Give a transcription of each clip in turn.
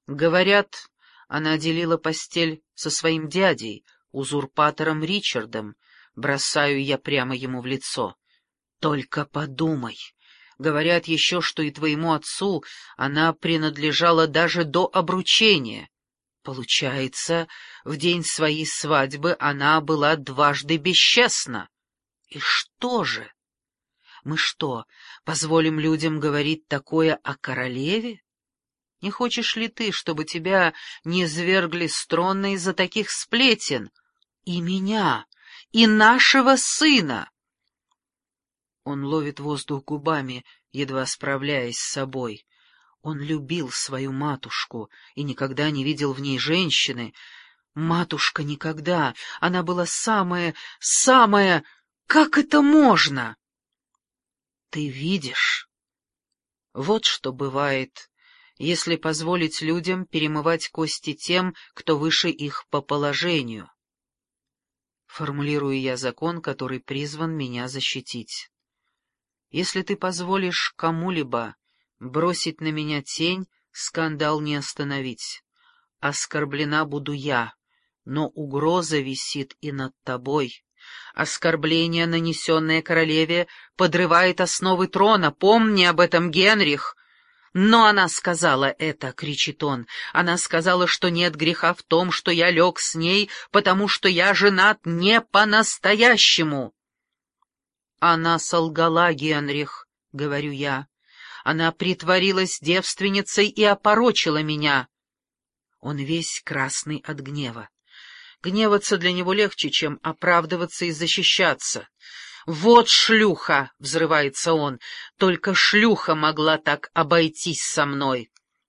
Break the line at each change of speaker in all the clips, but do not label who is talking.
Говорят, она делила постель со своим дядей, узурпатором Ричардом. Бросаю я прямо ему в лицо. Только подумай. Говорят еще, что и твоему отцу она принадлежала даже до обручения. Получается, в день своей свадьбы она была дважды бесчестна. И что же? Мы что, позволим людям говорить такое о королеве? Не хочешь ли ты, чтобы тебя не свергли с трона из-за таких сплетен? И меня, и нашего сына!» Он ловит воздух губами, едва справляясь с собой. Он любил свою матушку и никогда не видел в ней женщины. Матушка никогда, она была самая... Как это можно? Ты видишь? Вот что бывает, если позволить людям перемывать кости тем, кто выше их по положению. Формулирую я закон, который призван меня защитить. Если ты позволишь кому-либо бросить на меня тень, скандал не остановить. Оскорблена буду я, но угроза висит и над тобой. Оскорбление, нанесенное королеве, подрывает основы трона. Помни об этом, Генрих. Но она сказала это, кричит он. Она сказала, что нет греха в том, что я лег с ней, потому что я женат не по-настоящему. Она солгала, Генрих, говорю я. Она притворилась девственницей и опорочила меня. Он весь красный от гнева. Гневаться для него легче, чем оправдываться и защищаться. «Вот шлюха!» — взрывается он. «Только шлюха могла так обойтись со мной!»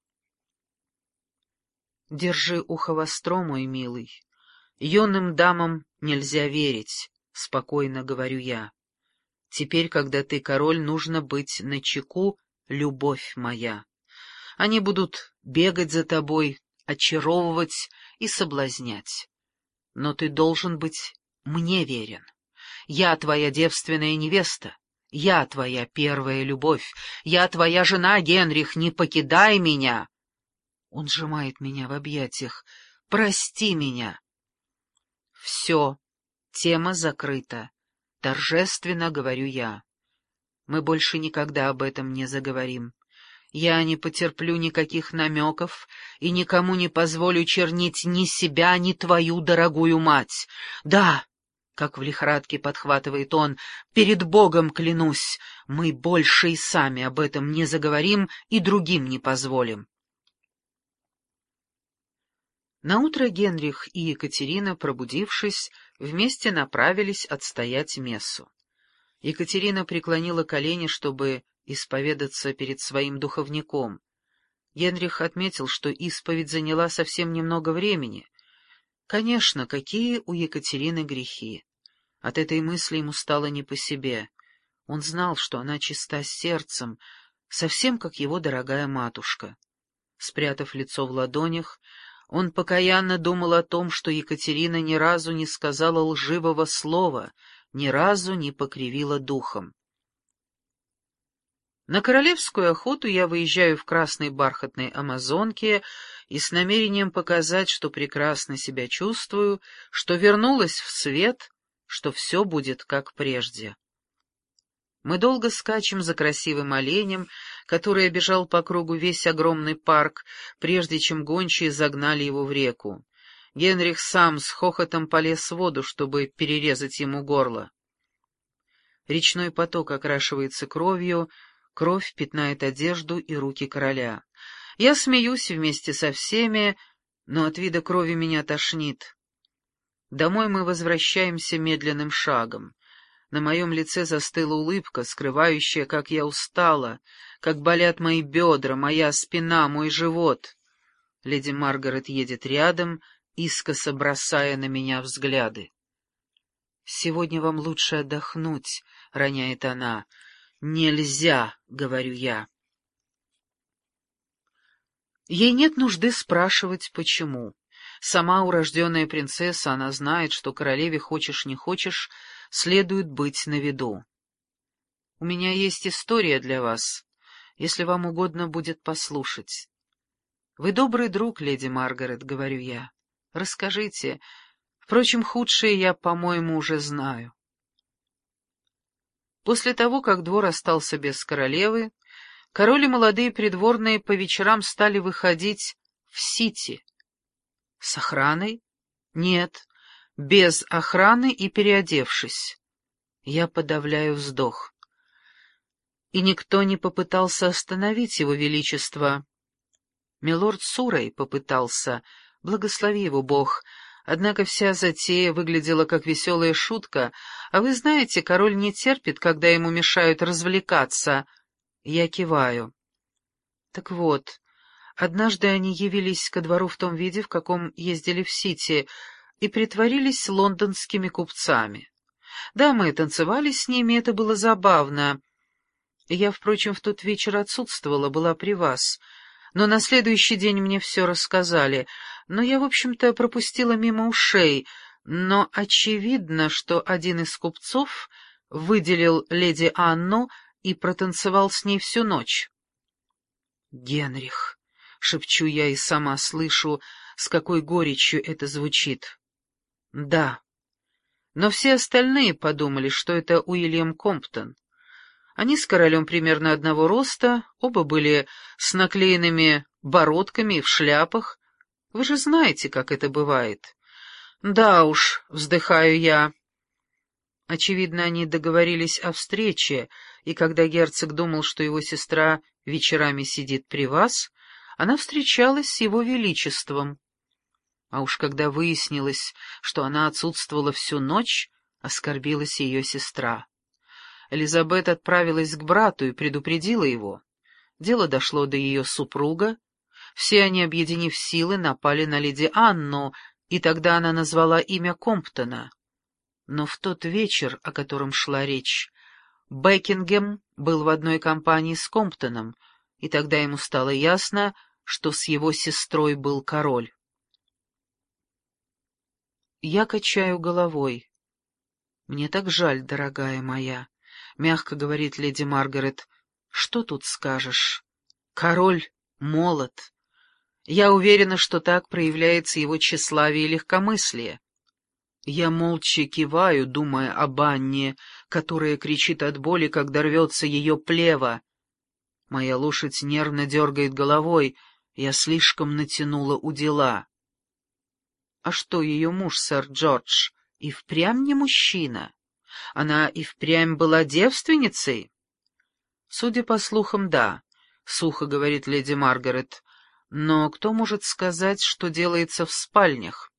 Держи ухо востро, мой милый. Юным дамам нельзя верить, — спокойно говорю я. Теперь, когда ты король, нужно быть начеку, любовь моя. Они будут бегать за тобой, очаровывать и соблазнять. Но ты должен быть мне верен. Я твоя девственная невеста, я твоя первая любовь, я твоя жена, Генрих, не покидай меня. Он сжимает меня в объятиях. Прости меня. Все, тема закрыта. Торжественно говорю я. Мы больше никогда об этом не заговорим. Я не потерплю никаких намеков и никому не позволю чернить ни себя, ни твою дорогую мать. Да, как в лихорадке подхватывает он, перед Богом клянусь, мы больше и сами об этом не заговорим и другим не позволим. Наутро Генрих и Екатерина, пробудившись, вместе направились отстоять мессу. Екатерина преклонила колени, чтобы исповедаться перед своим духовником. Генрих отметил, что исповедь заняла совсем немного времени. Конечно, какие у Екатерины грехи. От этой мысли ему стало не по себе. Он знал, что она чиста сердцем, совсем как его дорогая матушка. Спрятав лицо в ладонях, он покаянно думал о том, что Екатерина ни разу не сказала лживого слова, ни разу не покривила духом. На королевскую охоту я выезжаю в красной бархатной амазонке и с намерением показать, что прекрасно себя чувствую, что вернулась в свет, что все будет как прежде. Мы долго скачем за красивым оленем, который обежал по кругу весь огромный парк, прежде чем гончие загнали его в реку. Генрих сам с хохотом полез в воду, чтобы перерезать ему горло. Речной поток окрашивается кровью, кровь пятнает одежду и руки короля. Я смеюсь вместе со всеми, но от вида крови меня тошнит. Домой мы возвращаемся медленным шагом. На моем лице застыла улыбка, скрывающая, как я устала, как болят мои бедра, моя спина, мой живот. Леди Маргарет едет рядом, искоса бросая на меня взгляды. «Сегодня вам лучше отдохнуть», — роняет она. «Нельзя», — говорю я. Ей нет нужды спрашивать, почему. Сама урожденная принцесса, она знает, что королеве, хочешь не хочешь, следует быть на виду. У меня есть история для вас, если вам угодно будет послушать. Вы добрый друг, леди Маргарет, — говорю я. Расскажите. Впрочем, худшее я, по-моему, уже знаю. После того, как двор остался без королевы, король и молодые придворные по вечерам стали выходить в Сити. С охраной? Нет, без охраны и переодевшись. Я подавляю вздох. И никто не попытался остановить его величество. Милорд Суррей попытался, благослови его Бог, однако вся затея выглядела как веселая шутка, а вы знаете, король не терпит, когда ему мешают развлекаться. Я киваю. Так вот, однажды они явились ко двору в том виде, в каком ездили в Сити, и притворились лондонскими купцами. Да, мы танцевали с ними, это было забавно. Я, впрочем, в тот вечер отсутствовала, была при вас, но на следующий день мне все рассказали, но я, в общем-то, пропустила мимо ушей, но очевидно, что один из купцов выделил леди Анну и протанцевал с ней всю ночь. «Генрих», — шепчу я и сама слышу, с какой горечью это звучит. «Да». Но все остальные подумали, что это Уильям Комптон. Они с королем примерно одного роста, оба были с наклеенными бородками и в шляпах. Вы же знаете, как это бывает. Да уж, вздыхаю я. Очевидно, они договорились о встрече, и когда герцог думал, что его сестра вечерами сидит при вас, она встречалась с его величеством. А уж когда выяснилось, что она отсутствовала всю ночь, оскорбилась ее сестра. Элизабет отправилась к брату и предупредила его. Дело дошло до ее супруга. Все они, объединив силы, напали на леди Анну, и тогда она назвала имя Комптона. Но в тот вечер, о котором шла речь, Бекингем был в одной компании с Комптоном, и тогда ему стало ясно, что с его сестрой был король. Я качаю головой. «Мне так жаль, дорогая моя», — мягко говорит леди Маргарет. «Что тут скажешь? Король молод. Я уверена, что так проявляется его тщеславие и легкомыслие». Я молча киваю, думая об Анне, которая кричит от боли, когда рвется ее плева. Моя лошадь нервно дергает головой, я слишком натянула удила. А что, ее муж, сэр Джордж, и впрямь не мужчина? Она и впрямь была девственницей? Судя по слухам, да, — сухо говорит леди Маргарет. Но кто может сказать, что делается в спальнях?